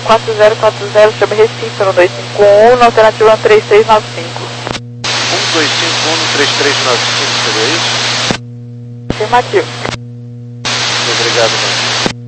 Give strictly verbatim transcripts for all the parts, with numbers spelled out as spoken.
quatro zero quatro zero, chama Recife, no dois cinco um, na alternativa três três nove cinco. um dois cinco um no três três nove cinco, seria isso? Afirmativo. Muito obrigado, mano.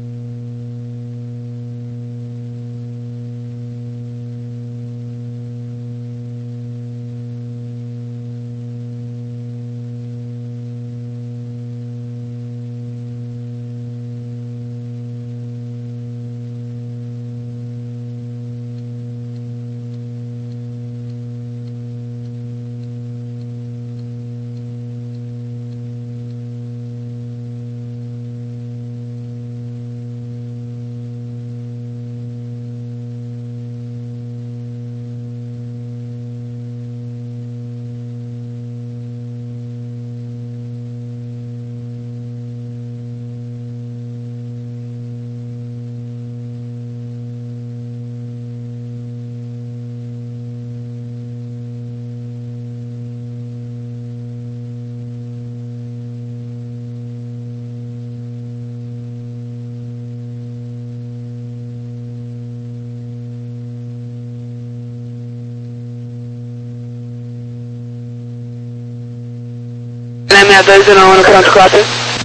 seis dois zero um no pronto quatro.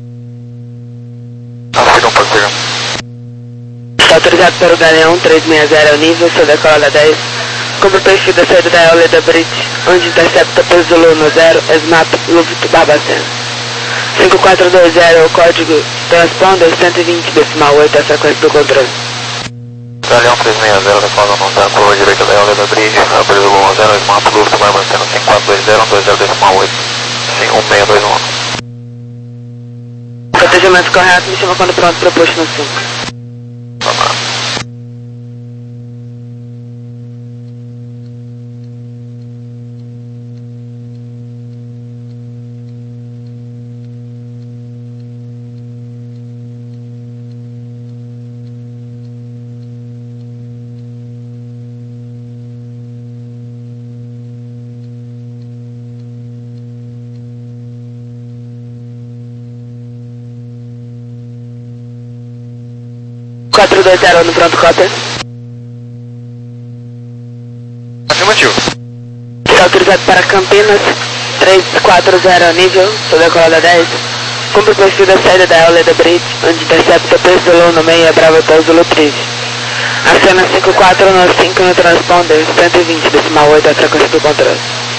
Afirma, pode pegar. Está autorizado para o Galeão três seis zero nível, sou decola dez. Cumpre o perfil da saída da Eoleda Bridge, onde intercepta P Zulu no zero, Snap, Luft, Babacen. cinco quatro dois zero, o código transponder cento e vinte decimal oito, a frequência do controle. Galeão três seis zero, decola no zero, curva direita da Eoleda Bridge, P Zulu no zero, Snap, Luft, Babacen, cinco quatro dois zero, dois zero decimal oito. um seis dois um. Protegimento correto, me chama quando pronto para push no cinco. quatro dois zero no pronto copter. Afirmativo. Está autorizado para Campinas três quatro zero nível, sou decolada dez. Cumpre o perfil da saída da Eoleda Bridge, onde intercepta P Zulu no meio, Bravo P Zulu Bridge. Acena cinco quatro nove cinco no transponder, cento e vinte decimal oito, a frequência do controle.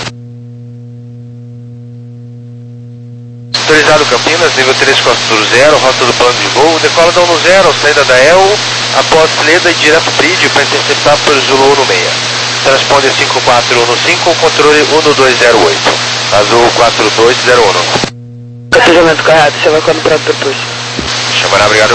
Autorizado Campinas, nível três quatro zero, rota do plano de voo, decola da um no zero, saída da E L, após Leda e direto bridge para interceptar por Zulu no meia. Transponder cinco quatro um no cinco, controle um dois zero oito, azul quatro dois zero um. Protegimento correto, chama quando pronto para push. Chamará, obrigado.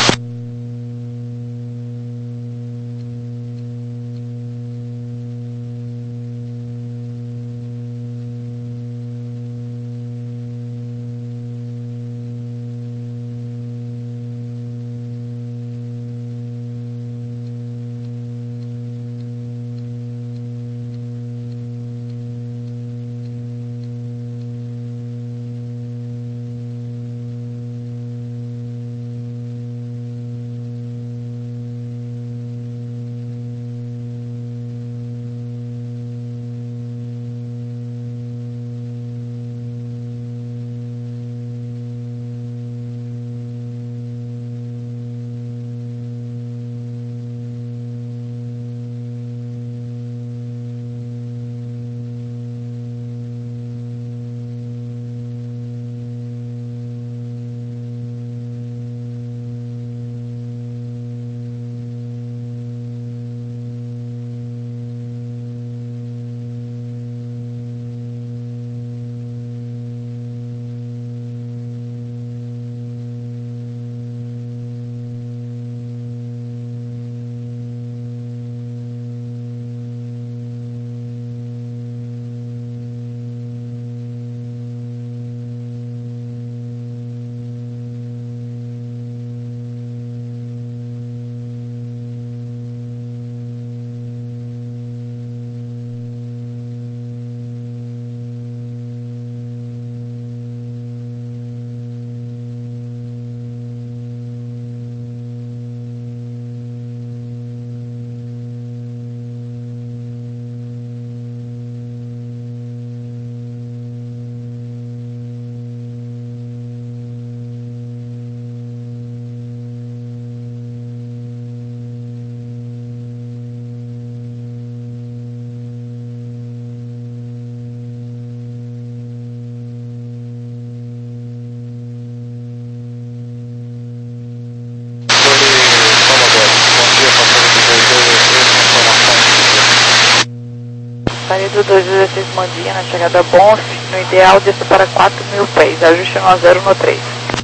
Pedro dois dezesseis Mandinha, na chegada Bonf, no ideal desça para quatro mil pés, ajuste no zero no três.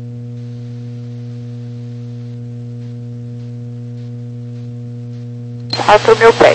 quatro mil pés.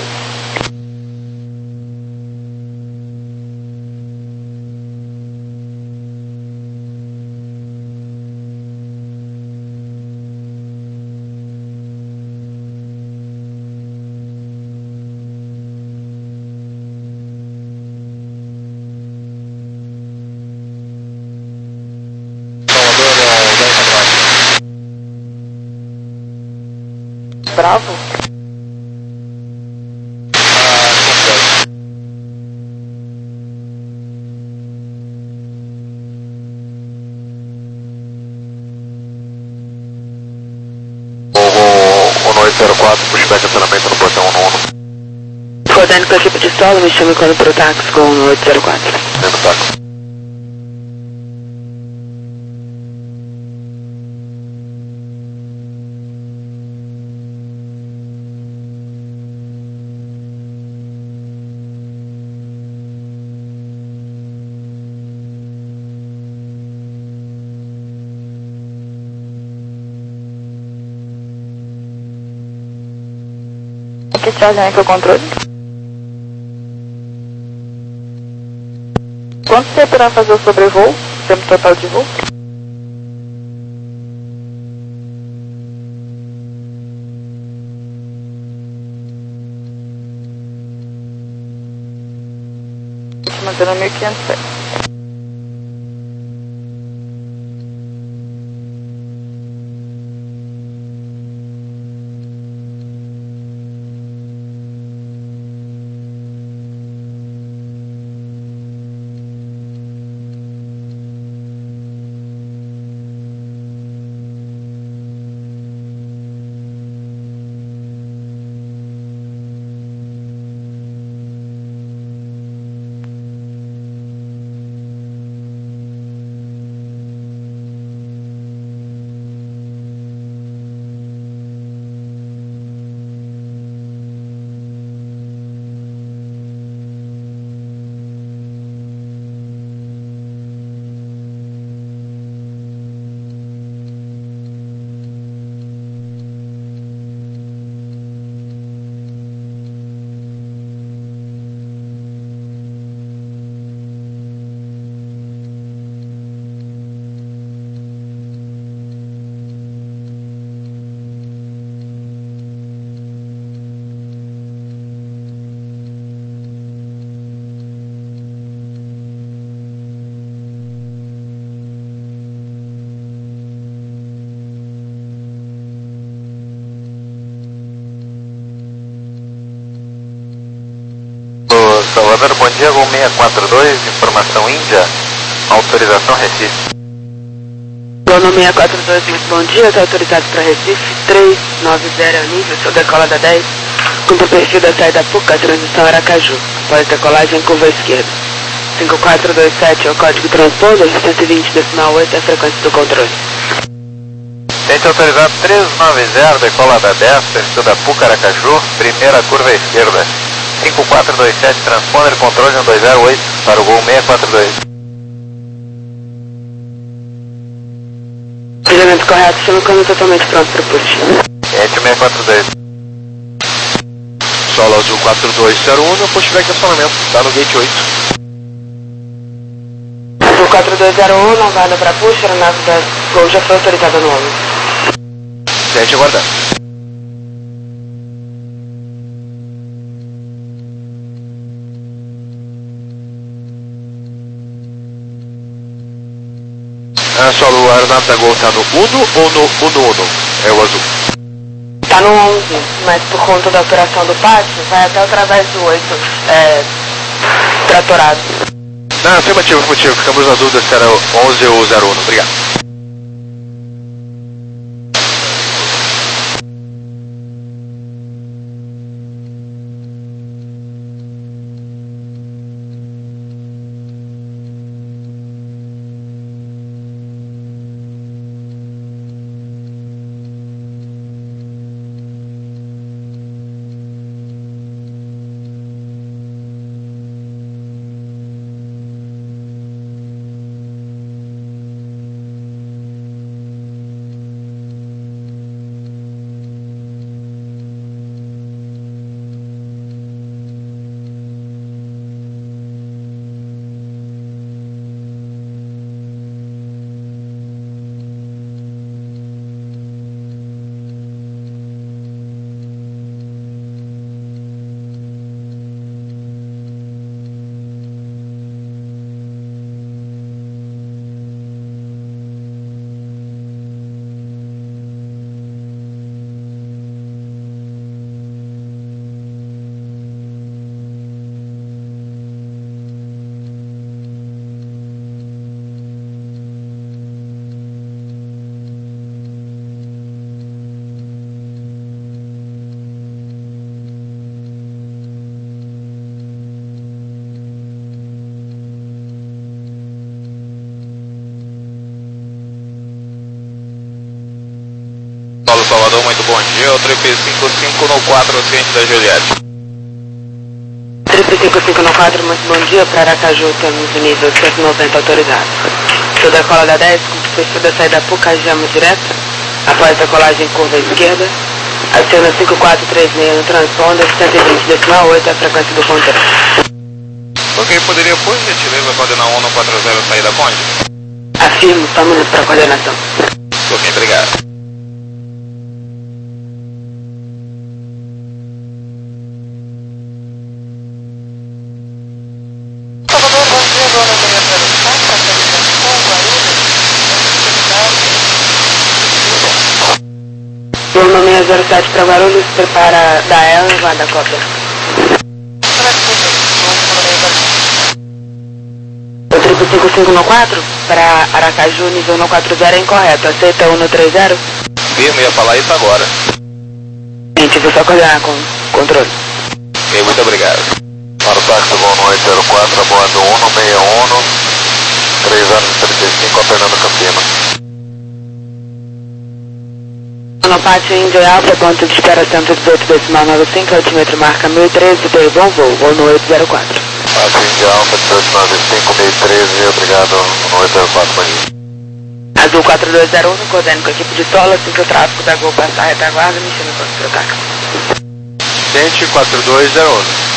Bravo. zero quatro, pushback acionamento no portão um um. Rodando com a equipe de solo, me chame quando pro táxi com o oito zero quatro. Dentro do táxi. Aqui, Charlie, né, que é o controle. Quanto tempo irá fazer o sobrevoo? Tempo total de voo? Mantendo mil e quinhentos pés. Salvador, bom dia, Gol seis quatro dois, informação Índia, autorização Recife. Plano seis quatro dois, muito bom dia, está autorizado para Recife, três nove zero nível, sou decola da dez, cumpre o perfil da saída P U C A, transição Aracaju, após decolagem curva esquerda. cinco quatro dois sete é o código transponder, cento e vinte decimal oito é a frequência do controle. Tente autorizado três nove zero, decola da dez, perfil da P U C A Aracaju, primeira curva esquerda. cinco quatro dois sete, transponder, controle um dois zero oito para o Gol seis quatro dois. Cruzamento correto, chama o câmbio totalmente pronto para o push. Ete seis quatro dois. Solo azul quatro dois zero um, meu pushback acionamento, está no gate oito. Azul quatro dois zero um, não vai para push, a aeronave da Gol já foi autorizada no homem. Sete aguardar. Ah, solo, a aeronave da Gol está no Uno ou no Uno Uno? É o azul. Está no onze, mas por conta da operação do pátio, vai até através do oito, é, tratorado. Não, afirmativo, afirmativo. Ficamos na dúvida se era o onze ou o zero um. Obrigado. Osvaldo, bom dia, o trip cinco cinco no quatro, ciente da Juliette. trip cinco cinco no quatro, muito bom dia, para Aracaju temos o nível cento e noventa autorizado. Sou da cola da dez, com perfil da saída Pucajama direta, após a colagem curva esquerda, aciona cinco quatro três seis no transponder, cento e vinte decimal oito é a frequência do controle. Ok, poderia por gentileza coordenar um no quatro zero saída Conde? Afirmo, tome-nos para coordenação. Ok, obrigado. Turma seis zero sete para Guarulhos, prepara da ela e guarda a cópia. O trip cinco cinco no quatro, para Aracaju, nível no quatro zero é incorreto. Aceita um no três zero? Firme, ia falar isso agora. Gente, vou só coordenar com controle. Ok, muito obrigado. Para o táxi voo no oito zero quatro, a bordo um no seis um, três anos e trinta e cinco, Fernando Campina. No pátio Índia Alfa, ponto de espera cento e dezoito decimal noventa e cinco, altímetro marca mil e treze, dei bom voo, voo no oito zero quatro. Pátio Índia Alfa, dezoito noventa e cinco, mil e treze, obrigado, no oito zero quatro, bom dia. Azul quatro dois zero um, coordene com a equipe de solo, assim que o tráfego da Gol passar a retaguarda, mexendo com o seu táxi. Gente quatro dois zero um.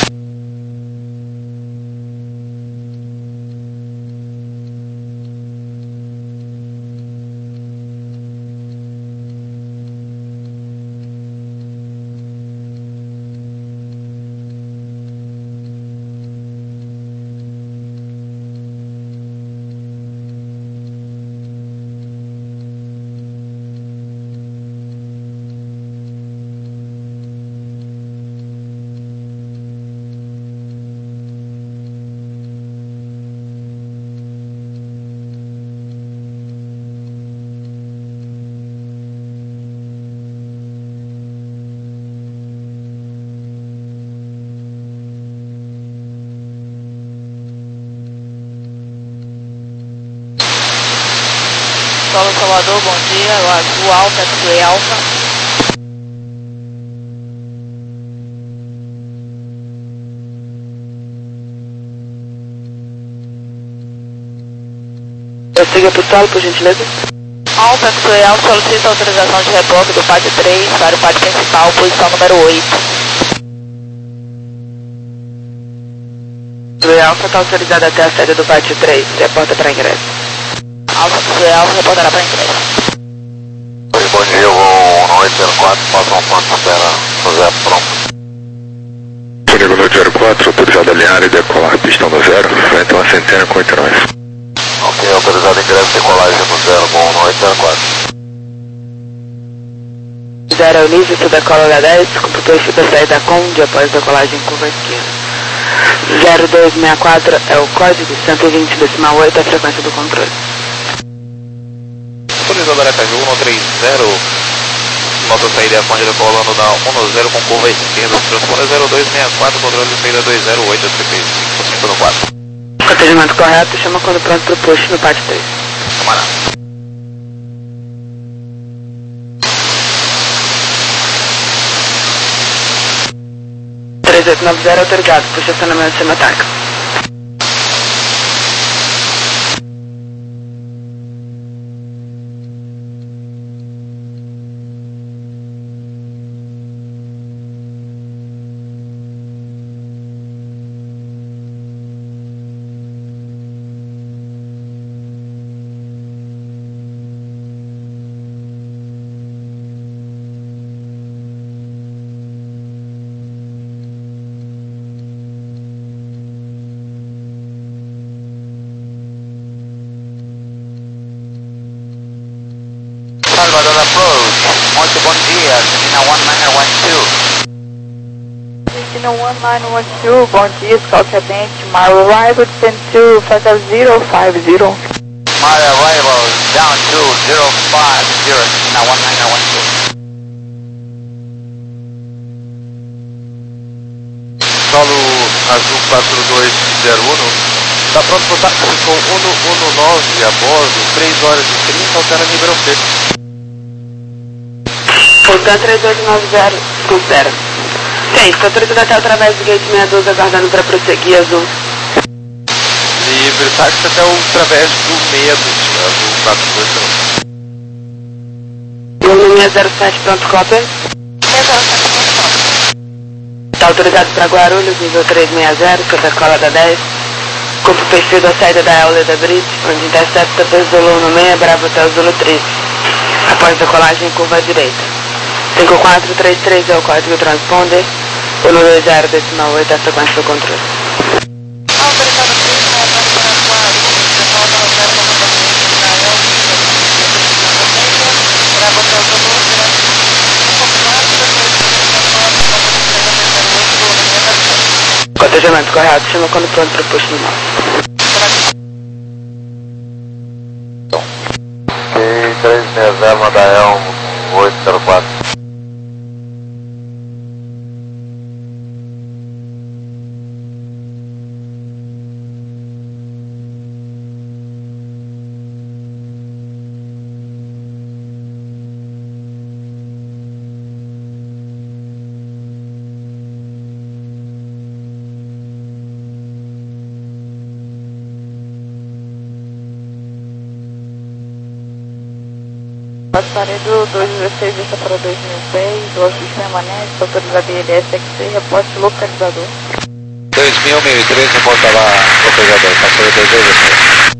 Solo Salvador, bom dia, o Azul Alfa, X-Ray Alfa. Eu sigo a pistola, por gentileza. Alfa, X-Ray Alfa, solicita autorização de reboque do pátio três para o pátio principal, posição número oito. X-Ray Alfa está autorizada até a sede do pátio três, reporta para ingresso. Alfa, X-Ray Alfa, reportará para ingresso. Oi, bom dia, eu vou no oito zero quatro, passa um ponto, espera, José, pronto. Comigo no oito zero quatro, autorizado a alinhar e decolar pistão do zero, frente a uma centena com oito nós. Ok, autorizado ingresso e decolagem no zero, bom, no oito zero quatro. zero é o nível, sou da cola da dez, com o perfil da saída Conde após a colagem curva esquerda. zero dois seis quatro é o código, cento e vinte decimal oito é a frequência do controle. Autorizado Aracaju, um três zero, nossa saída é a Conde decolando da um zero com curva esquerda, transponder zero dois seis quatro, controle de saída dois zero oito, trip cinco cinco no quatro. Atendimento correto, chama quando pronto para o push no pátio três. Camarada. três oito nove zero autorizado, puxa acionamento sem ataque. Salvador Approach, muito bom dia, Cessna um nove um dois. Cessna um nove um dois, bom dia, Scalcadente, my arrival descend to five zero five zero. My arrival down to zero five zero, Cessna um nove um dois. Solo Azul quatro dois zero um. Está pronto para o táxi com um um nove a bordo, três horas e trinta, altera nível P. Voltando três oito nove zero, desculpe, zero. Sim, estou autorizando até através do gate sessenta e dois, aguardando para prosseguir, azul. Livre, táxi até o através do meia dúzia, azul quatro dois zero. Volume zero sete, pronto, cópia. Está autorizado para Guarulhos, nível trezentos e sessenta, sob a cola da dez. Cumpre o perfil da saída da Euler da Bridge, onde intercepta pelo Zulu no meia, Bravo até o Zulu treze. Após decolagem em curva à direita. cinco quatro três três é o código transponder. um dois zero decimal oito é a frequência do controle. Cotejamento correto, chama quando pronto para push no mal. Ok, três seis zero, manda Elmo, oito zero quatro. Passarei do dois dezesseis, vista para dois mil e seis, do ofício permanente, autorizado I L S X C, reporte localizador. dois mil, mil e três, reporta lá, localizador, passou dois dois seis.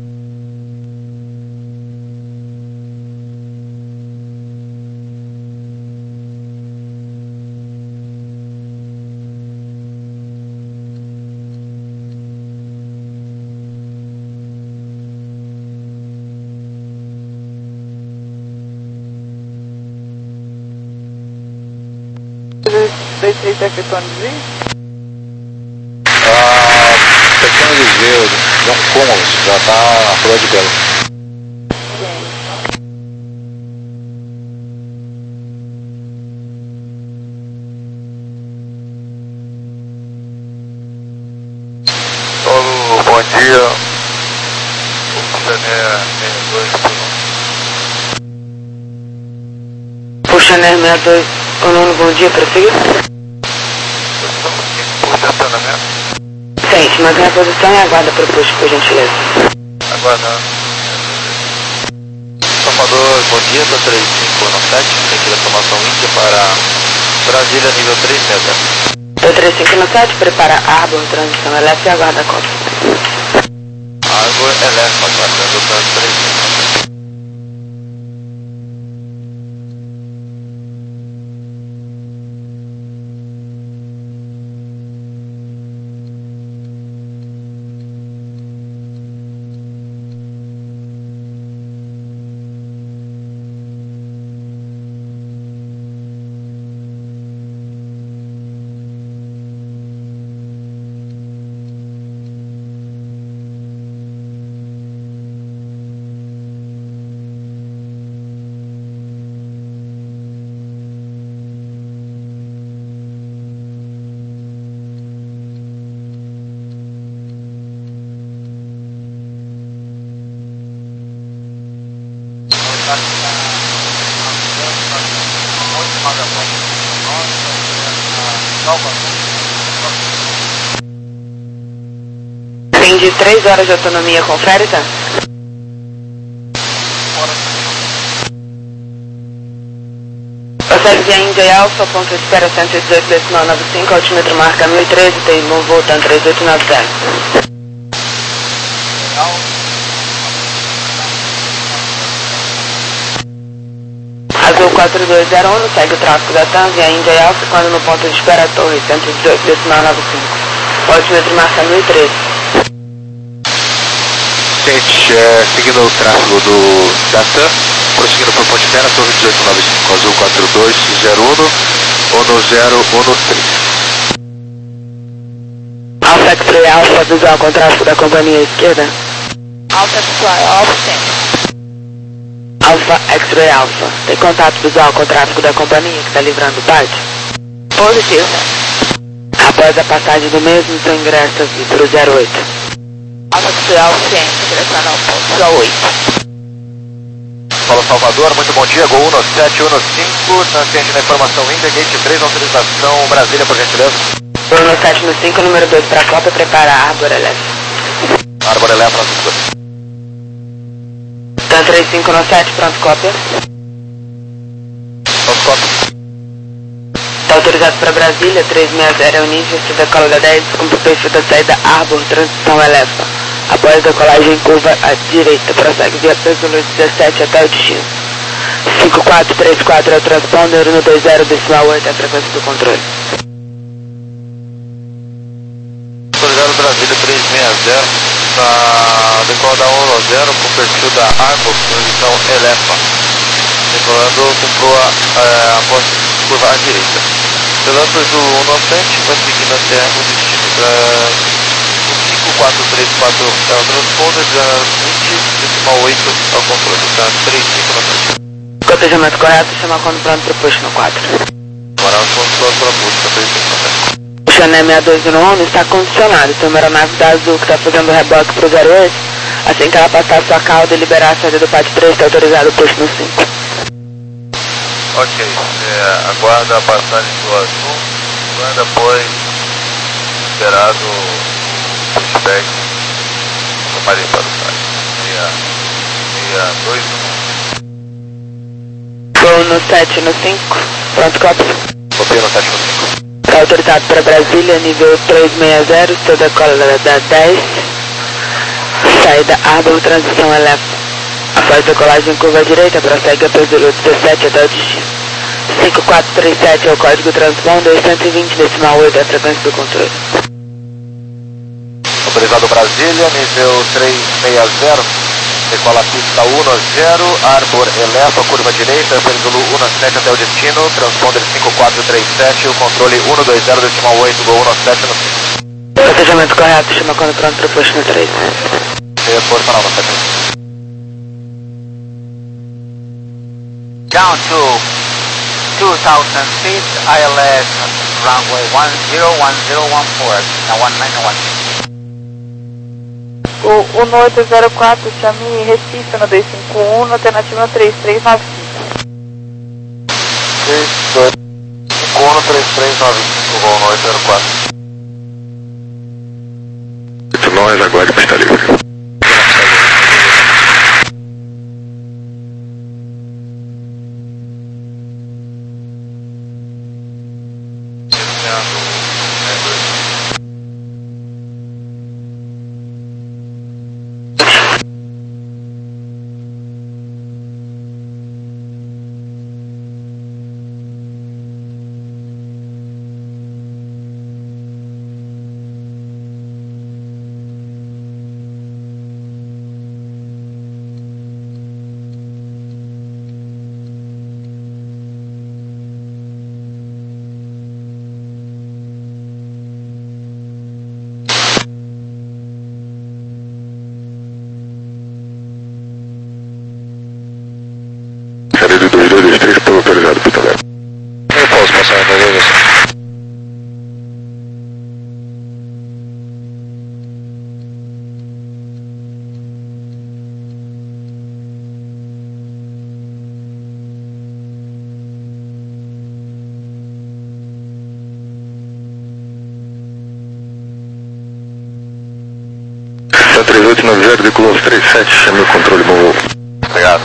dois três sete conduzir? Ah, pequeno desvio, de um cômodo, já está na prova de belo. Solo, bom dia. Puxa, né, sessenta e dois, o nono, bom dia, prosseguir. Sente, mantenha a posição e aguarda para o push, por gentileza. Aguardando. Salvador, bom dia, da três cinco um sete, sentido da formação Índia para Brasília, nível três zero. Da três cinco um sete, prepara Arbor, transição elétrica e aguarda a copa. Arbor elétrica, aguardando o trânsito três cinco. Tem de três horas de autonomia, confere, tá? Procede via Índia e Alfa, ponto de espera cento e dezoito decimal noventa e cinco, altímetro marca mil e treze, tem um voltando três oito nove zero. Azul quatro dois zero um, segue o tráfego da TAM via Índia e Alfa, quando no ponto de espera torre cento e dezoito decimal noventa e cinco. O altímetro marca mil e treze. Gente, é, seguindo o tráfego do, da TAM, prosseguindo para Ponte Pera, torre dezoito nove cinco, azul quatro dois zero um, um zero um três. Alfa X-Ray Alfa, visual com tráfego da companhia esquerda. Alfa X-Ray Alfa, sim. Alfa X-Ray Alfa, tem contato visual com o tráfego da companhia que está livrando parte? Positivo. Após a passagem do mesmo, seu ingresso aqui para o zero oito. Alfa X-Ray Alfa, sim, direção ao ponto oito. Fala Salvador, muito bom dia, Gol um sete um cinco, transcende na informação India, Gate três, autorização Brasília, por gentileza. Gol um sete um cinco, número dois para a Copa, prepara a Arbor Elef. Arbor Elef, Francisco. Tan três cinco um sete, pronto, cópia. Pronto, cópia. Está autorizado para Brasília, três seis zero é o nível, se decola da dez, cumpre o perfil da saída Arbor, transição Elefa. Após decolagem em curva à direita, prossegue via Pesolute dezessete até o destino. cinco quatro três quatro é o transponder, um dois zero decimal oito é a frequência do controle. Autorizado Brasília três seis zero, na decola da um zero com o perfil da Arbor, transição Elefa. Decolando, comprou a, a, após curva à direita. Pela Pesolute um sete, vai seguindo até o destino da cinco quatro três quatro é o transponder, da vinte decimal oito é o controle, da três cinco nove sete. Cotejamento correto, chama quando pronto para push no quatro. Agora o controle para push, da três cinco nove sete. O Chané sessenta e dois um um está condicionado, tem uma aeronave da Azul que está fazendo reboque para o zero oito. Assim que ela passar a sua cauda e liberar a saída do pátio três, está autorizado o push no cinco. Ok, é, aguarda a passagem do Azul, quando após liberado o pushback do Marinho para o site. seis dois um. Gol no sete no cinco, pronto, cópia. Copia no sete no cinco. Está autorizado para Brasília, nível três seis zero, seu decola da dez, saída Arbor, transição Elefa. Após decolagem em curva à direita, prossegue a Pesolute dezessete até o destino. cinco quatro três sete é o código transponder, cento e vinte decimal oito é a frequência do controle. Autorizado Brasília, nível três seis zero, decola pista um zero, Arbor Elefa, curva direita, Pesolute um sete até o destino, transponder cinco quatro três sete, o controle um dois zero decimal oito, Gol um sete no cinco. Cotejamento correto, chama quando pronto para push no três. Reforço final no sete. Down to two thousand feet, I L S runway one zero one zero one four, now one nine one. O um oito zero quatro, chame Recife no dois cinco um, no alternativa três três nove cinco. três dois cinco um, três três nove cinco, Gol um oito zero quatro. Nós, aguarde pista livre. dois dois dois três pelo autorizado pista leve. Eu posso passar a navegação. três oito nove zero, decolou três sete, chame o controle, bom voo. Obrigado.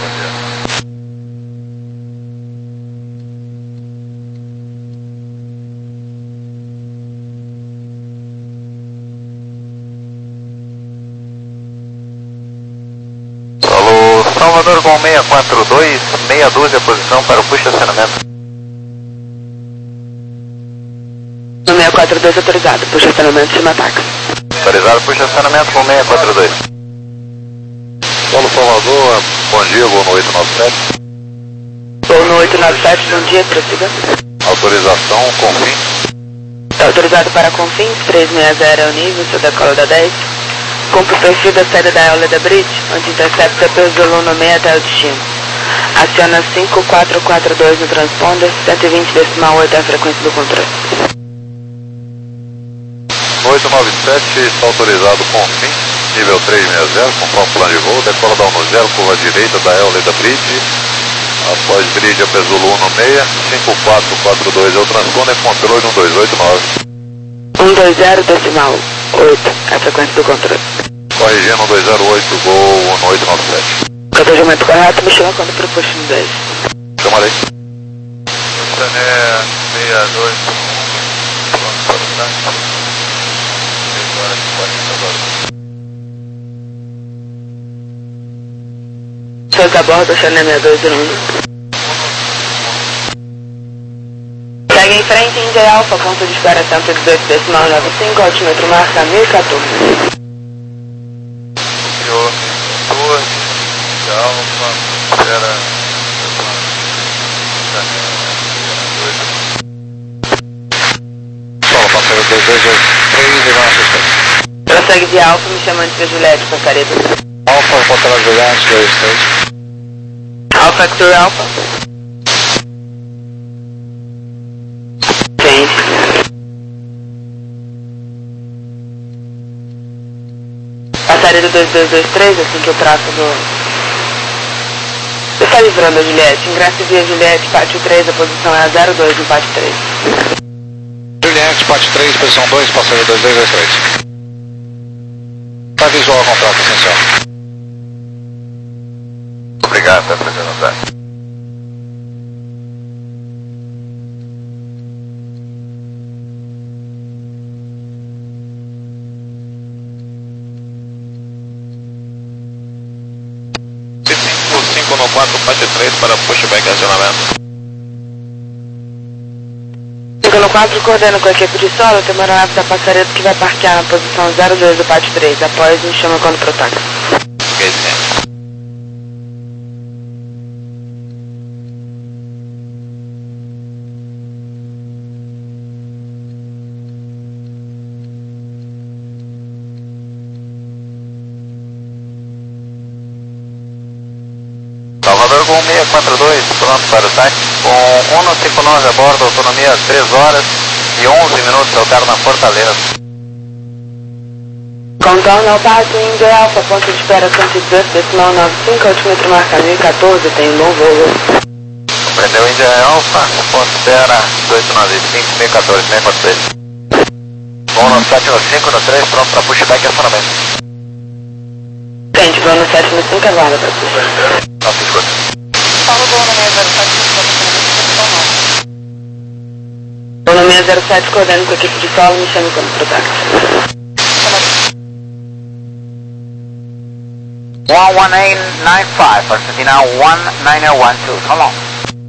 Alô, Salvador Gol seis quatro dois, meia dúzia, posição para o push estacionamento. No seis quatro dois autorizado, push estacionamento, chama táxi. Autorizado push estacionamento com seis quatro dois. Paulo Salvador, bom dia, Gol no oito nove sete. Gol no oito nove sete, bom dia, prossiga. Autorização, confim. Está autorizado para Confins, três seis zero é o nível, seu decola da dez. Cumpre o perfil da saída da Eolia da Bridge, onde intercepta Pesolute no meio até o destino. Aciona cinco quatro quatro dois no transponder, cento e vinte decimal oito é a frequência do controle. oito nove sete, está autorizado confim. nível trezentos e sessenta, conforme plano de voo, decola da um zero, curva direita da El Leda Bridge, após bridge a Pezulo um seis, cinco quatro quatro dois é o transponder, controle um dois oito nove. um dois zero decimal oito, é a frequência do controle. Corrigindo um dois zero oito, gol um oito nove sete. Cotejamento correto, me chama quando proposto no dez. Chama aí. Sané seis dois pronto para o táxi. seis horas e quarenta agora. Seus a bordo, Sané sessenta e dois um. Segue em frente, Índia Alfa, ponto de espera cento e dezoito decimal noventa e cinco, altímetro marca mil e quatorze. Senhor, doze, de Alfa, espera, Solo, passageiro dois dois dois três e vai assistência. Prossegue de Alfa, me chamando de Juliette, passaria do Alfa, Portela Juliette, dois três. Alfa, Hector Alfa. Gente. Passaria do dois dois dois três, assim que eu traço do... Está livrando a Juliette. Ingresso via Juliette, pátio três, a posição é a zero dois no pátio três. Juliette, pátio três, posição dois, passageiro dois dois dois três. Tá visual o contrato essencial. Obrigado, tá fazendo andar. cinco no quatro, pátio três para pushback e acionamento. cinco no quatro, coordeno com a equipe de solo, tem uma aeronave da Passaredo que vai parquear na posição zero dois do pátio três. Após, me chama quando pro táxi. Ok, sim. Salvador Gol seis quatro dois, pronto para o táxi, com um cinco nove a bordo, autonomia três horas e onze minutos, ao carro na Fortaleza. Contorno ao pátio, Índia Alfa, ponto de espera cento e dezoito decimal noventa e cinco, altímetro marca mil e quatorze, tem um bom voo. Compreendeu, Índia Alfa, ponto de espera dezoito nove cinco, mil e quatorze, seis quatro dois. Voo no sete no cinco no três, pronto para pushback e acionamento. Gente, voo no sete no cinco, aguarda para puxar. Nossa, escuta. Paulo Gol no seis zero sete, Voo no seis zero sete, coordeno com a equipe de solo, me chame quando pro táxi. one one eight nine five, Argentina one nine one two, so long.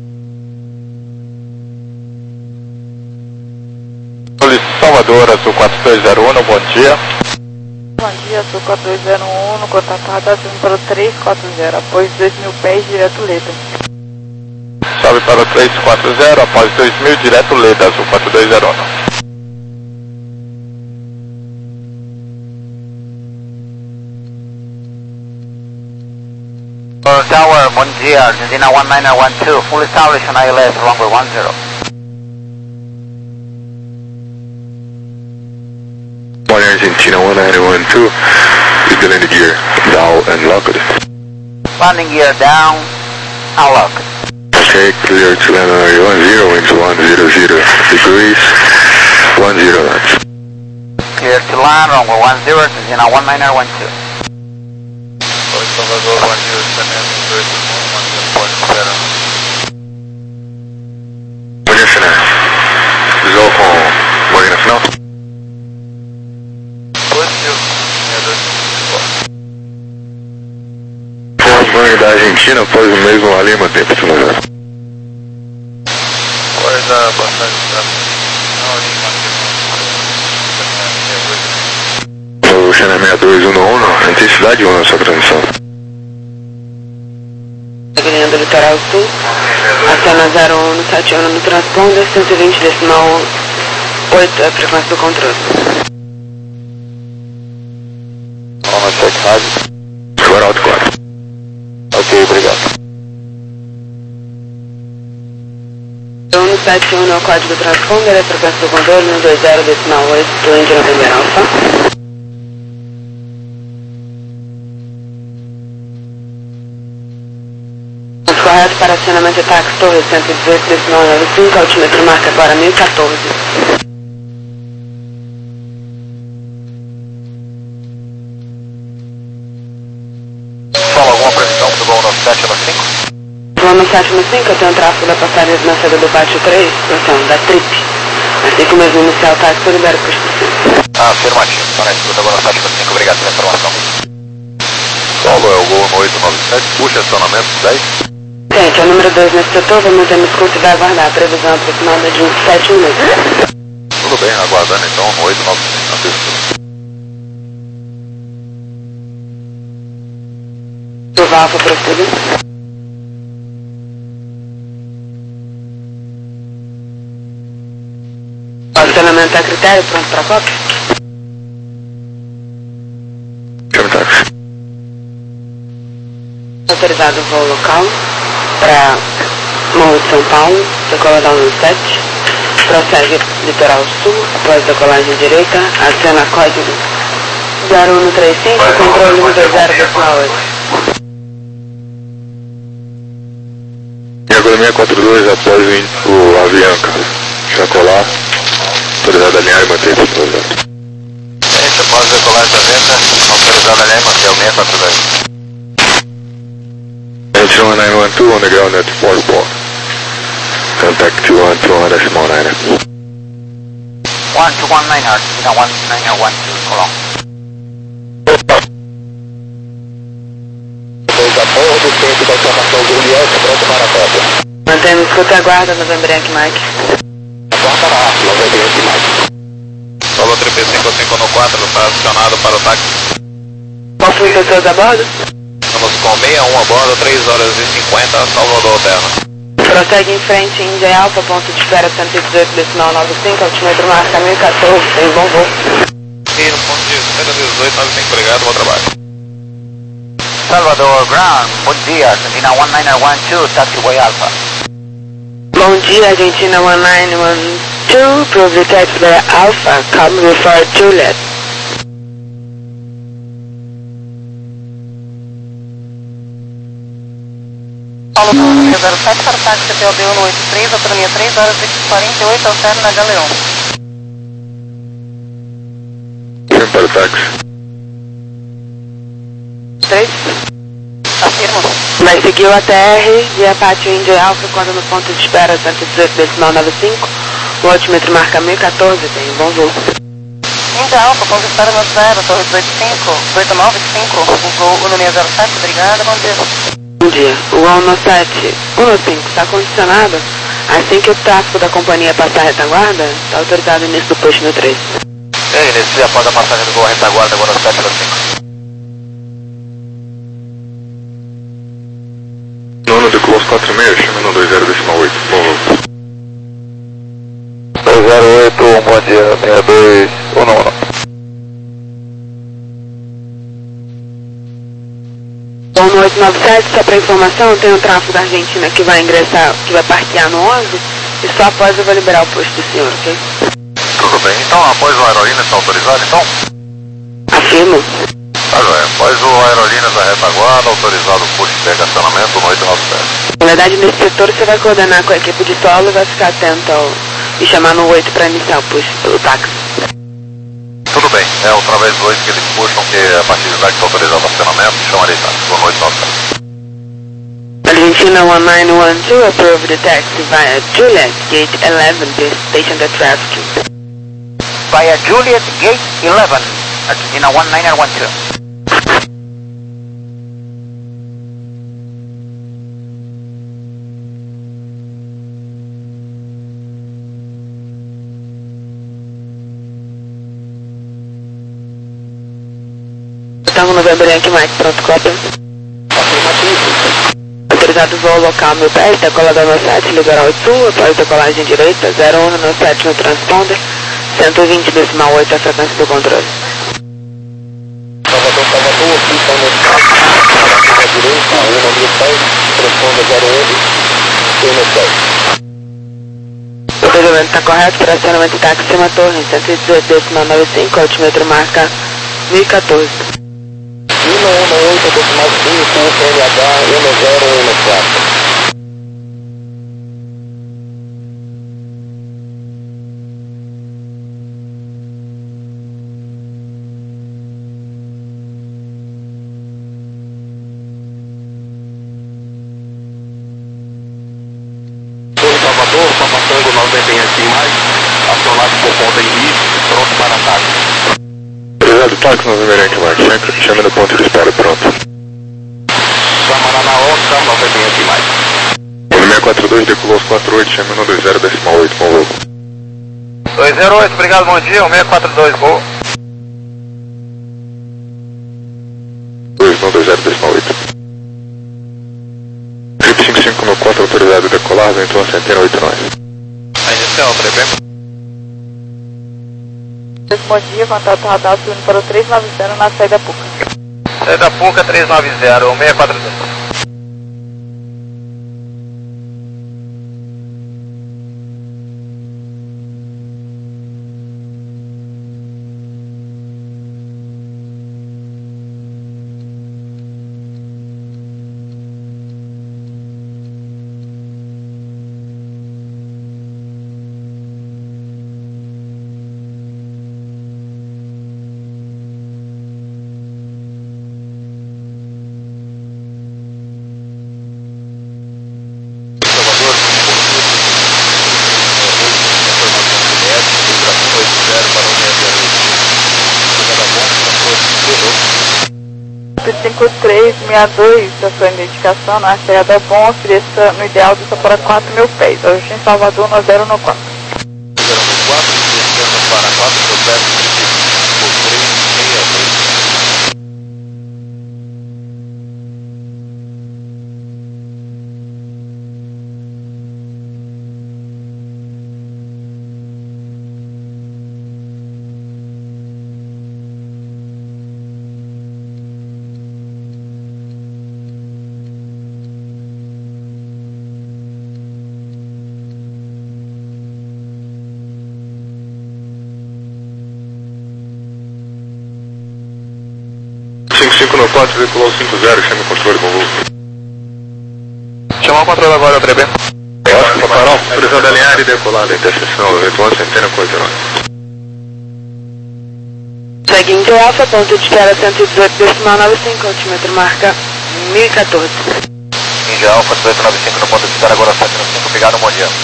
Salvador, Azul quatro dois zero um, bom dia. Bom dia, Sul quatro dois zero um, no contato radar para o três quatro zero, após dois mil pés, direto Leda. Sobe para o três quatro zero, após dois mil, direto Leda, Azul quatro dois zero um. Tower, bom dia, Argentina one nine one two, full established on I L S, runway one zero. One Argentina one nine one two, is the landing gear down and locked. Landing gear down, unlock. Okay, clear to land on one zero, winds one zero zero degrees, one zero knots. Clear to land, runway one zero, Argentina one nine one two. Oi, Salvador, bom dia, Sané dois um, pode esperar. Bom dia, Sané. Visual com morgue na final? Positivo, seis dois um. Fomos morgue da Argentina após o mesmo a Lima, tempo de zero. Após a passagem da... Não, Lima, O China sessenta e dois um um, intensidade um na sua transmissão. Linha do Litoral Sul, aciona zero um no sete um no transponder, cento e vinte decimal oito é a frequência do controle. Vamos sete rádio. Agora alto quatro. Ok, obrigado. um no sete um é o código do transponder, é a frequência do controle, um dois zero decimal oito, do Índia November Alfa. correto para acionamento de táxi Torre cento e dezoito, decimal noventa e cinco, altímetro marca agora mil e quatorze. Fala, alguma previsão do voo no sete no cinco? Voo no sete no cinco, eu tenho tráfego da passagem na saída do pátio três, então, da Trip. Assim que o mesmo inicial táxi, eu libero para estação. Ah, afirmativo. Tá na escuta agora no sete no cinco, obrigado pela informação. Paulo, é o gol no oito nove sete, puxa acionamento dez. Gente, é o número dois nesse setor, vamos ter escuta e vai aguardar a previsão aproximada de um sete um meio. Tudo bem, aguardando então no oito nove cinco na pista. Curva Alfa, prossiga. Acionamento a critério, pronto para cópia? Chame táxi. Autorizado o voo local para Morro de São Paulo, decola da um sete, prossegue litoral sul, após decolagem direita, aciona código zero um três cinco, controle um dois zero decimal oito. E agora seis quatro dois, após o Avianca, decolar, autorizado a alinhar e manter esse projeto. Gente, após decolagem da venda, autorizado a alinhar e manter o seis quatro dois. two one nine one two on the ground at four four. Contact two one two on decimal nine. one two one nine Hertz, you know, one nine one two, hold on. Dois a bordo, centro da informação Juliette, pronto para a cópia. Mantemos escuta e aguarda, November Yankee Mike. Aguarda lá, November Yankee Mike. Solo tripé cinco cinco no quatro, está acionado para o táxi. Qual foi as pessoas a bordo? Estamos com sessenta e um a bordo, três horas e cinquenta, Salvador Terra. Prossegue em frente, Índia Alfa, ponto de espera cento e dezoito, decimal noventa e cinco, altímetro marca mil e quatorze, tem bom voo. E no ponto de cento e dezoito, noventa e cinco, obrigado, bom trabalho. Salvador Ground, bom dia, Argentina one nine one two, taxiway Alpha. Bom dia, Argentina one nine one two, prove the taxiway Alpha, come before Juliet. Paulo do zero sete para o táxi P O B um oito três, autonomia três horas e quarenta e oito, ao Cerno na Galeão. Sim, para o táxi. três. Afirmo. Vai seguir o A T R e a Pátio Índia Alfa quando no ponto de espera cento e dezoito, decimal noventa e cinco, o altímetro marca mil e quatorze, tem bom voo. Índia Alfa, ponto de espera no zero, Torre dezoito cinco, dezoito nove cinco, o voo Unomia zero sete, obrigada, bom dia. Bom dia. O voo no sete um cinco está condicionado. Assim que o tráfego da companhia passar a retaguarda, está autorizado o início do push no três. E aí, inicia após a passagem do voo à retaguarda agora no sete no cinco. Nono de close quatro seis, chame no dois zero decimal oito. Bom, dois zero oito, bom dia, seis dois, um não. Bom, no oito nove sete, só para informação, tem um tráfego da Argentina que vai ingressar, que vai parquear no onze, e só após eu vou liberar o posto do senhor, ok? tudo bem. Então, após o Aerolíneas está autorizado, então? Afirmo. Tá, joia. Após o Aerolíneas da retaguarda, autorizado o push de estacionamento no oito nove sete. Na verdade, nesse setor você vai coordenar com a equipe de solo e vai ficar atento ao... e chamar no oito para iniciar o push pelo táxi. Tudo bem. É através do oito que eles puxam, que a partir de lá que está autorizado o acionamento, chamarei táxi no oito nove sete. Argentina one nine one two, approve the taxi via Juliet, gate eleven, please station the traffic. Via Juliet, gate eleven, Argentina one nine one two. Estamos no November Yankee Mike, pronto, cópia. Autorizado o voo local mil pés, decolador no sete, litoral sul, após decolagem direita, zero um no sete no transponder, cento e vinte decimal oito a frequência do controle. Salvador, Salvador, aqui está no site, na direita, um mil pés, transponder zero um, tem no sete. O procedimento está correto para acionamento de táxi cima torre, cento e dezoito decimal noventa e cinco, altímetro marca mil e quatorze. um um oito decimal cinco, N H um zero um quatro. Tango noventa em S mais, acionado por ponta em I, pronto para ataque. Obrigado, táxi noventa em mais, chame no ponto de disparo, pronto. Samara na Oca, noventa em S mais. seis quatro dois, decolou quatro oito, chame no dois zero decimal oito, com voo. dois zero oito, obrigado, bom dia, seis quatro dois, gol. dois zero decimal oito. Trip cinco cinco no quatro, autorizado decolar, ventou a centena oito nove. Inicial, três. Bom dia, contato radar subindo para o três nove zero na saída Puca. Saída Puca três nove zero, seis quatro dois. cinco três seis dois, a sua identificação na chegada bom, ofereça no ideal de para quatro mil pés. Hoje em Salvador, no zero no quatro. zero no quatro, descendo para quatro mil pés, por três seis dois. cinco cinco no quatro, decolou cinco zero, chame o controle, bom voo. Chamar o controle agora, três B. Ótimo, Paparão, autorizado alinhar e decolar, interseção, ventou a centena com oito nove. Seguinte Alfa, ponto de espera cento e dezoito decimal noventa e cinco, altímetro marca mil e quatorze. Índia Alfa dezoito noventa e cinco no ponto de espera agora sete nove cinco, obrigado, bom dia.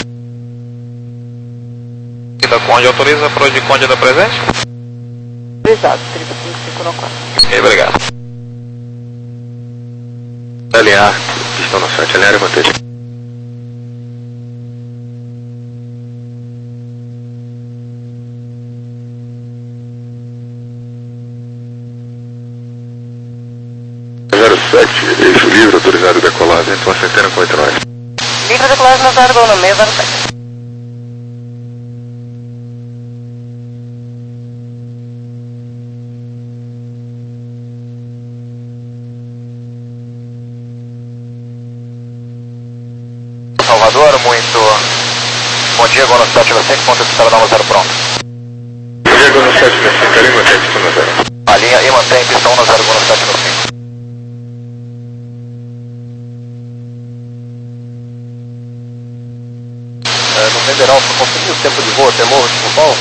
E da Conde autoriza para o de Conde da presente? Autorizado, trinta cinco cinco no quatro. Ok, obrigado. Alinhar, pistão no sete, alinhar e manter. zero sete, eixo livre, autorizado decolar, dentro uma centena com oito nove. Livre decolagem no zero no meio, zero sete. Salvador, muito bom dia, Gono sete nove cinco, ponto de espera da zero pronto. Bom dia, Gono sete nove cinco, alinha e mantém pistão no zero. Alinha e mantém pistão no zero, Gono sete nove cinco. É, no Venderão, você conseguiu o tempo de voo até Morro de São Paulo?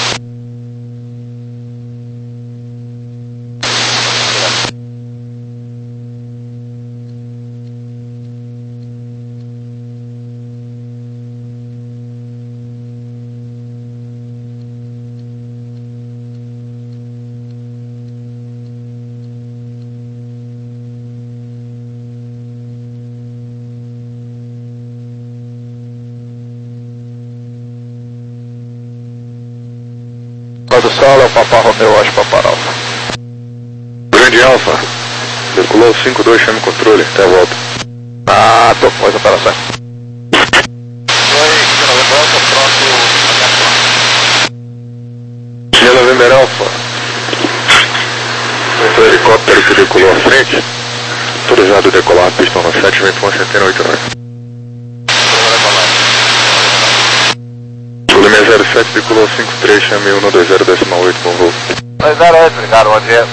Do solo, Papa Romeu, Oscar Papa Alfa. Grande Alfa, decolou cinco dois, chame o controle, até a volta. Ah, tô com essa operação. Tinha November Alfa. O helicóptero que decolou à frente, autorizado decolar, pistão no sete, vento uma centena oito nove. Volume zero sete, decolou cinco três, chame um dois zero decimal oito, bom voo. dois zero oito, obrigado, bom dia.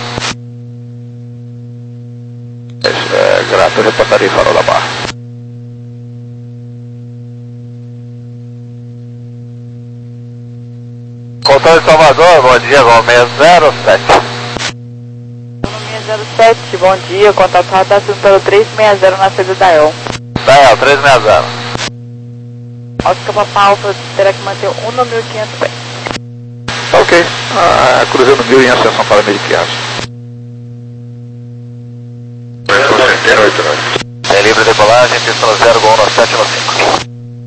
É, graças a portaria Farol da Barra. Controle de Salvador, bom dia, Gol seis zero sete. seis zero sete, bom dia, contato radar subindo pelo três seis zero na saída da El. Da El, três seis zero. Oscar Papa Alfa terá que manter um no mil e quinhentos pés. Ok, ah, cruzando mil em ascensão para Meriquias. É livre decolagem, pista zero, gol no sete no cinco.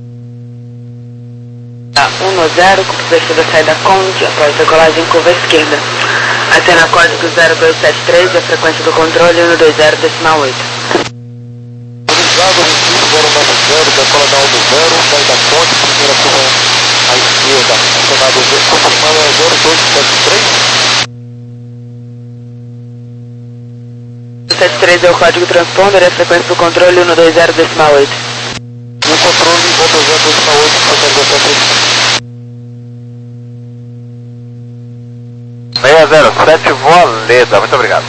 Tá, um no zero, com o da saída Conde, após decolagem curva esquerda. Atena código zero dois sete três, a frequência do controle um dois zero decimal oito. Autorizado, Recife, zero nove zero, decola da um zero, saída Conde, primeira curva à esquerda, acionado confirmado é zero dois sete três. sete três é o código transponder, a frequência do controle um dois zero decimal oito. E o controle um dois zero decimal oito, seis zero sete, Voleda, muito obrigado.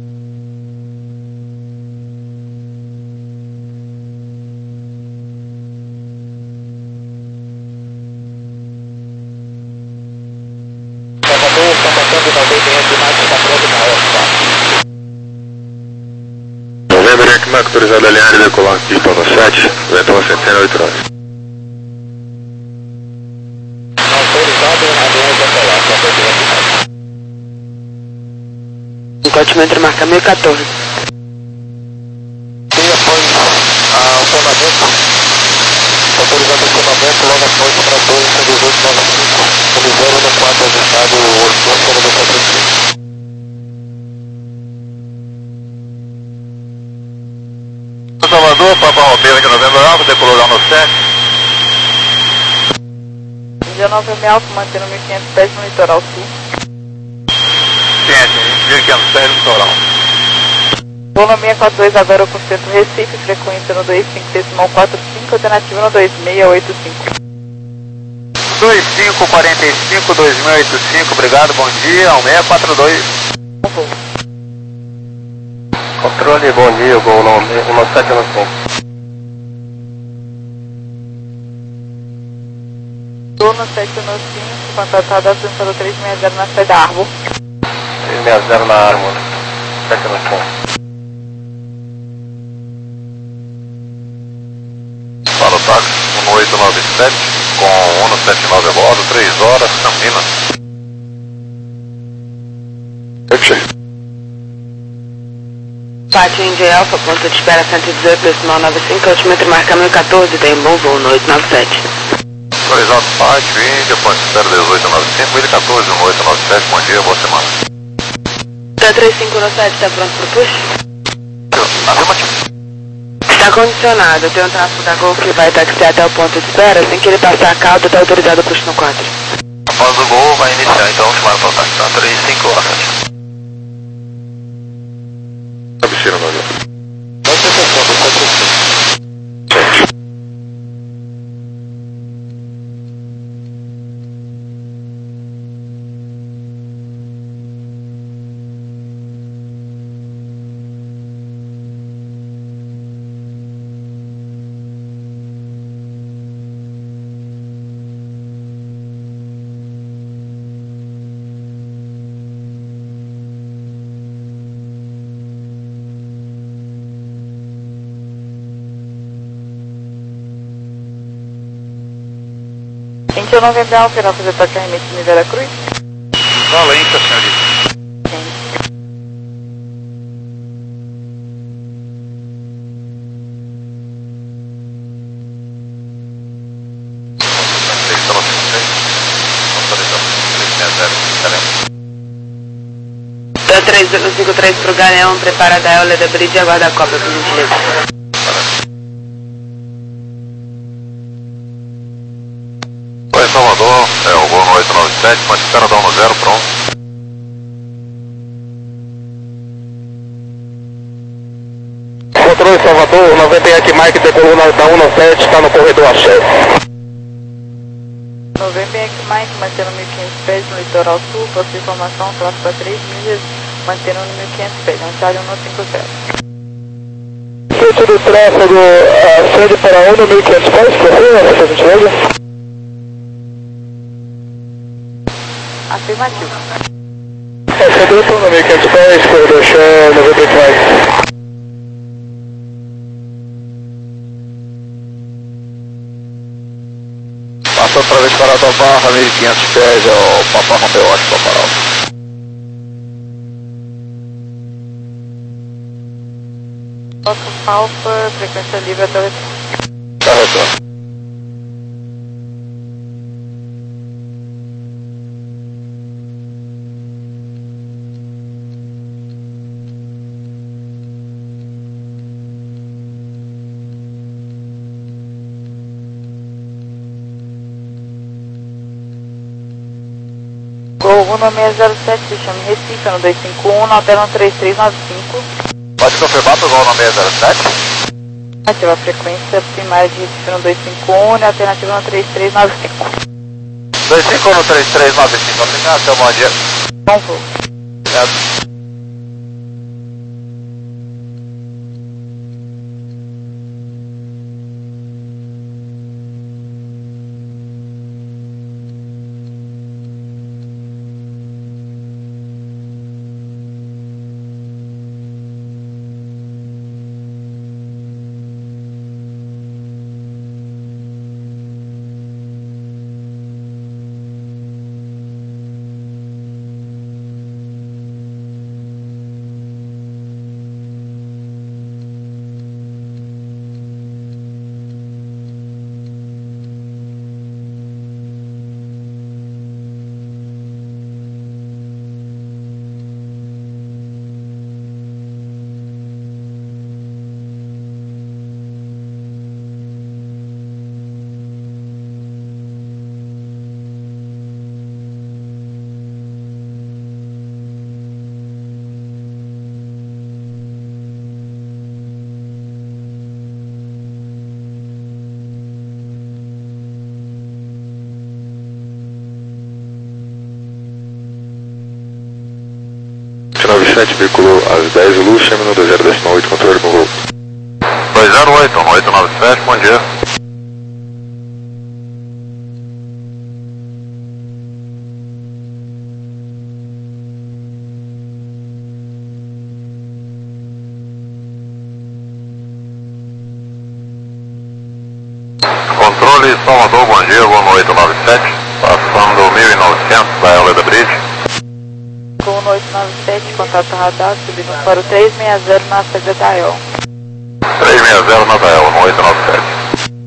Salvador, está passando na B B M, mais está pronto na Oscar. Novembro, Yankee Mike, autorizado a alinhar e decolar pista no sete, vento centena oito horas. Autorizado a alinhar e decolar, está Encotimento marca mil e quatorze. E após a acionamento, autorizado o acionamento logo após para dois, sendo oito nove cinco, ele zero no quatro ajustado oito, sendo do quatro cinco. Salvador, Papa Romeu, de Novembro Alfa, decolou lá no sete. dezenove Alfa, mantendo mil e quinhentos pés no litoral sul. Ciente, mil e quinhentos pés no litoral. Voo no seis quatro dois, Avero por cento Recife, frequência no dois cinco decimal quatro cinco, alternativa no dois seis oito cinco. dois cinco quatro cinco, dois mil e oitenta e cinco, obrigado, bom dia, um seis quatro dois. Controle, bom dia, gol no sete no cinco. Voo no sete no cinco, contatado ascensor três seis zero na saída Arbor. três seis zero na Arbor, sete no cinco. Para o táxi, um oito nove sete, com um sete nove a bordo, três horas, Campinas. Ok. Pátio India Alfa, ponto de espera cento e dezoito, decimal noventa e cinco, altimetro marca mil e quatorze, tem bom voo no oito nove sete. Autorizado Pátio, Índia, ponto de espera dezoito noventa e cinco, mil e quatorze, um oito nove sete, bom dia, boa semana. Tá três cinco no sete, está pronto para o push? Afirmativo. Está condicionado, tem um tráfego da Gol que vai taxiar até o ponto de espera, assim que ele passar a cauda, está autorizado o push no quatro. Após o gol, vai iniciar então, chamado para o táxi, tá? três cinco horas. Abstira, meu Deus. Vai ser atenção, do sete cinco. vinte e nove Alfa, irá fazer toque arremetido em Vera Cruz. Valência, senhorita. Tá três cinco três pro Galeão, prepara da Eole da Bridge e aguarda a cópia, por gentileza. Oi, Salvador, é o gol no oito nove sete, mas espera dar um no zero, pronto. Controle Salvador, noventa Yankee Mike, decolou da um no sete, está no corredor Axé. Novembro Yankee Mike, mantendo mil e quinhentos pés no litoral sul, possui informação, tráfego a três milhas, mantendo no mil e quinhentos pés, Ontário um cinco zero. Centro do tráfego, acende para um no mil e quinhentos pés, por favor, por gentileza. Afirmativo. Acende no mil e quinhentos pés, corredor Axé, noventa Yankee Mike. outra vez parado a barra, mil e quinhentos pés, é o Papa Romeo Oscar, Papa Alfa. Alfa, Alfa, frequência livre até o retorno. Tá, retorno. Gol um seis zero sete, se chama Recife, no dois cinco um, na tela três três nove cinco. Pode confirmar pro Gol seis zero sete? Ativa a frequência primária de Recife no dois cinco um, na alternativa no três três nove cinco. dois cinco um no três três nove cinco, obrigado, seu bom dia. Bom voo. Obrigado. nove sete, veiculou às dez Zulu, chame no dois zero oito, controle Mongol. dois zero oito, oito nove sete, bom dia. Controle Salvador, bom dia, voo oito nove sete, passando mil e novecentos da Eoleda Bridge. Gol oito nove sete, contato radar, subindo para o três seis zero na saída da E O. três seis zero na da E O, no oito nove sete.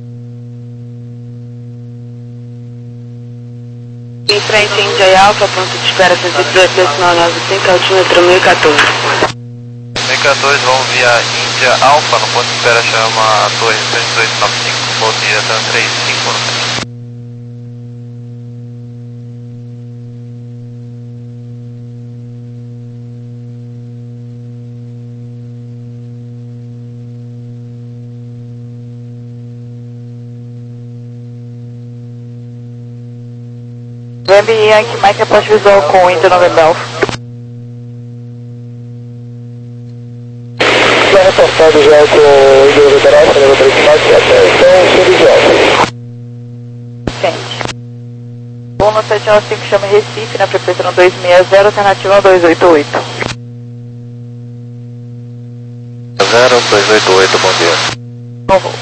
Em frente, Índia Alfa, ponto de espera cento e dezoito, decimal nove cinco, altímetro mil e quatorze. mil e quatorze, vamos via Índia Alfa, no ponto de espera chama Torre cento e dezoito nove cinco, voo direto a três cinco. Web Yankee Mike após visual com Inter November Alpha. Já reportado já com o Inter November Alpha, November Mike, atenção, subvisual. Entende. Bom no sete nove cinco, chama Recife, na frequência no dois seis zero, alternativa dois oito oito. zero dois oito oito, bom dia. Bom voo.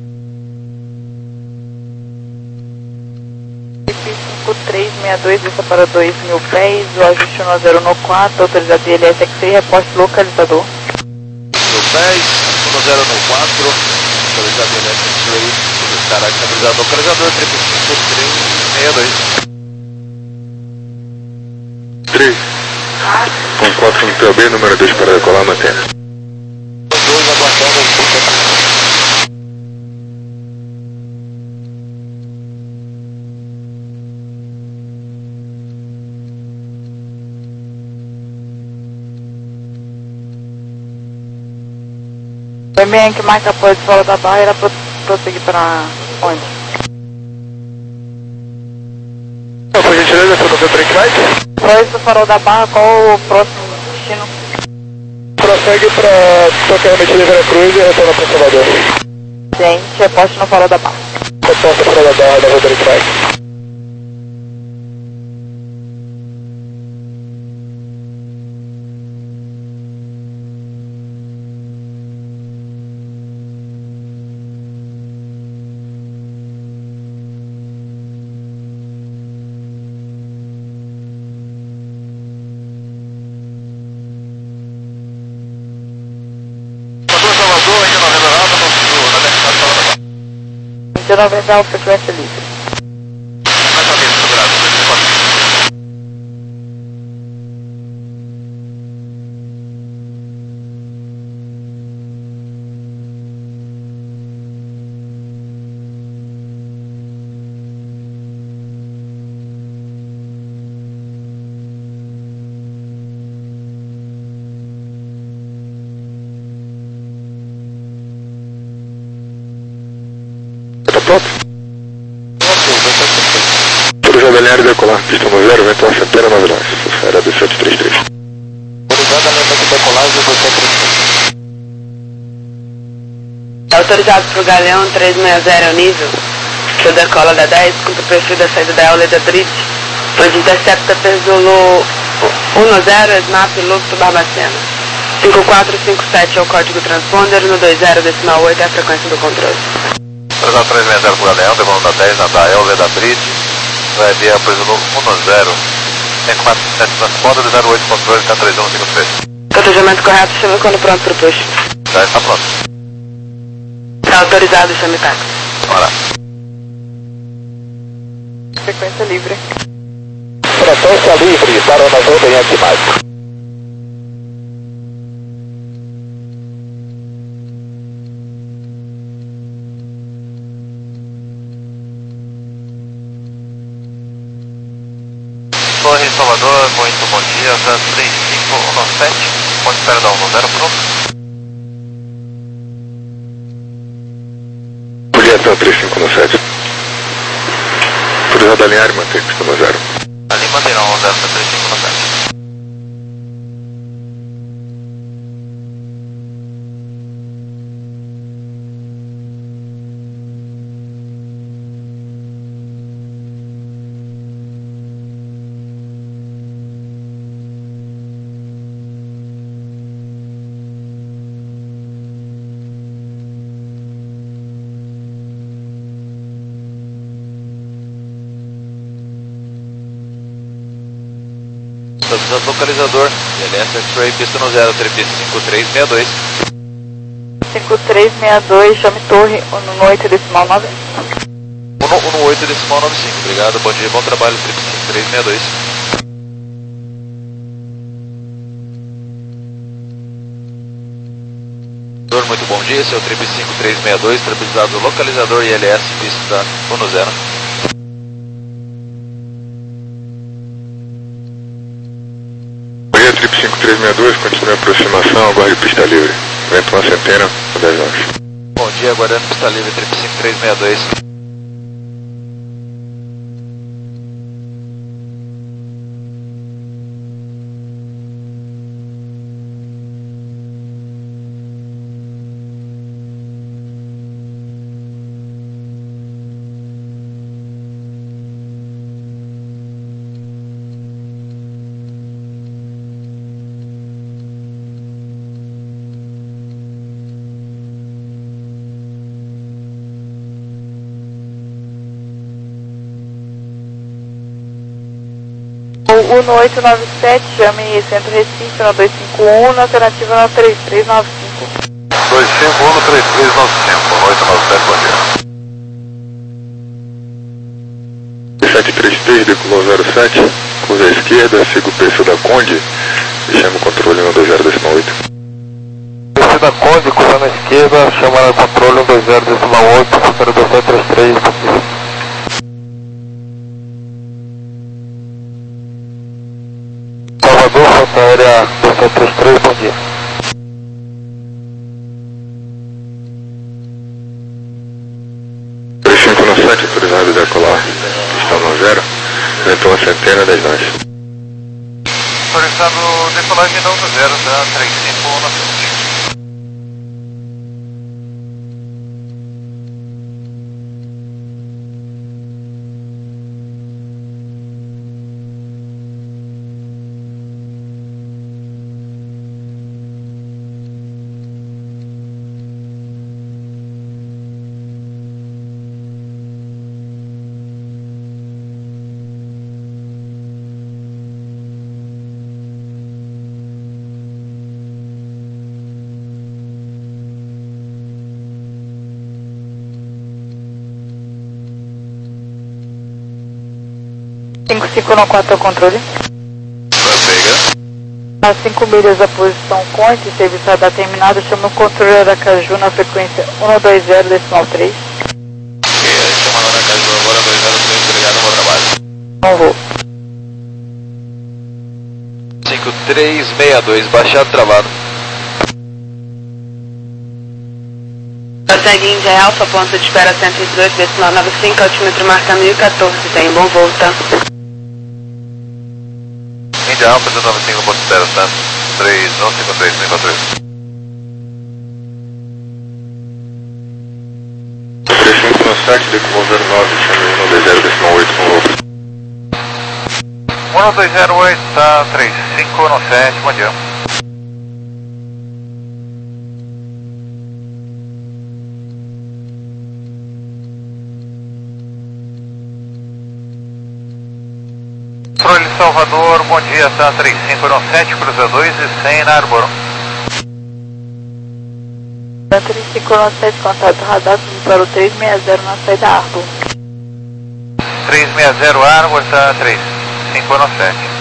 três seis dois, vista para dois mil pés, o ajuste no zero no quatro, autorizado I L S X I, reporte localizador. mil pés, no zero no quatro, autorizado I L S X I, caracterizado localizador, triplo cinco três seis dois. três. Com quatro no T B, número dois para decolar, mantenha. dois aguardando o Também que marca após fora da barra era pro, prosseguir para onde? Não, por gentileza, foi no meu break light? Após do farol da barra, qual o próximo destino? Prossegue para Tocar Metida Veracruz e retorna para Salvador. Gente, reposte no farol da barra. Reporta para da barra da break light. noventa, frequência livre. Mais uma vez, sobrado, dois cinco quatro. Tá pronto? Autorizado a alinhar e decolar. Pista no zero, vento Centena nove nove. Era D sete três três. Autorizado alinhamento e decolagem do dois sete três três. Autorizado para o Galeão três seis zero nível, que decola da dez, cumpre o perfil da saída da Eoleda Bridge, onde intercepta Perzolo um zero, Snap, Luft, Barbacena. cinco quatro cinco sete é o código transponder, no dois zero decimal oito é a frequência do controle. Autorizado três seis zero para o Galeão, decolando da dez na da Eoleda Bridge, vai via Perzolo um zero, cinco quatro sete transponder, zero oito controle, K três um cinco três. Cotejamento correto, chame quando pronto para o push. Já está pronto. Está autorizado, chame táxi. Bora. Frequência livre. Frequência livre para o navio Oriente Mais. Torre Salvador, muito bom dia, da três cinco um sete, ponte perdão, no zero pronto. Bom dia, então, três cinco um sete. Autorizado a alinhar e manter pista no zero. Ali manterão o zero três cinco um sete. Estação localizador, L S X-Ray, pista no zero, trip cinco três seis dois. cinco três seis dois, chame torre um oito decimal nove. um oito decimal nove cinco, obrigado, bom dia, bom trabalho, trip cinco três seis dois. Muito bom dia, esse é o trip cinco três seis dois, estabilizado localizador I L S, pista um zero. Trip cinco três seis dois, continue a aproximação, aguarde pista livre. Vento uma centena, dez nove. Bom dia, aguardando pista livre, trip cinco três seis dois. O um oito nove sete, chame Centro Recife no dois cinco um, na alternativa no três três nove cinco. dois cinco um, três três nove cinco, oito nove sete, bom dia. sete três três, decolou zero sete, curva à esquerda, siga o perfil da Conde e chama o controle um dois zero decimal oito. Perfil da Conde, curva na esquerda, chama o controle um dois zero decimal oito, número dois sete três três, Salvador, Rota Aérea dois sete três três, bom dia. três cinco um sete, autorizado a decolar, pista no zero, vento uma centena, dez nove. Autorizado decolagem no um zero, da três cinco um sete. cinco nove quatro é o controle. Pega. A cinco milhas da posição Conte, serviço radar terminado, chama o controle Aracaju na frequência um dois zero decimal três. Ok, chamando Aracaju agora, dois zero três, obrigado, bom trabalho. Bom voo. cinco três seis dois, baixado, travado. Prossegue Índia Alfa, ponto de espera cento e dezoito, decimal noventa e cinco, altímetro marca mil e quatorze, tem bom voo, tá? Índia Alfa, cento e noventa e cinco, ponto de espera, Santos, três um cinco três cinco três. três cinco no sete, decumou zero nove, chame um dois zero, decimal oito, com voo. um dois zero oito, tá, três cinco no sete, bom dia. Controle Salvador, bom dia, tá, três cinco no sete, cruza dois e cem na Arboro. três cinco nove sete, contato radar para o três seis zero na saída Arbor. três seis zero Arbor, tá, três cinco no sete.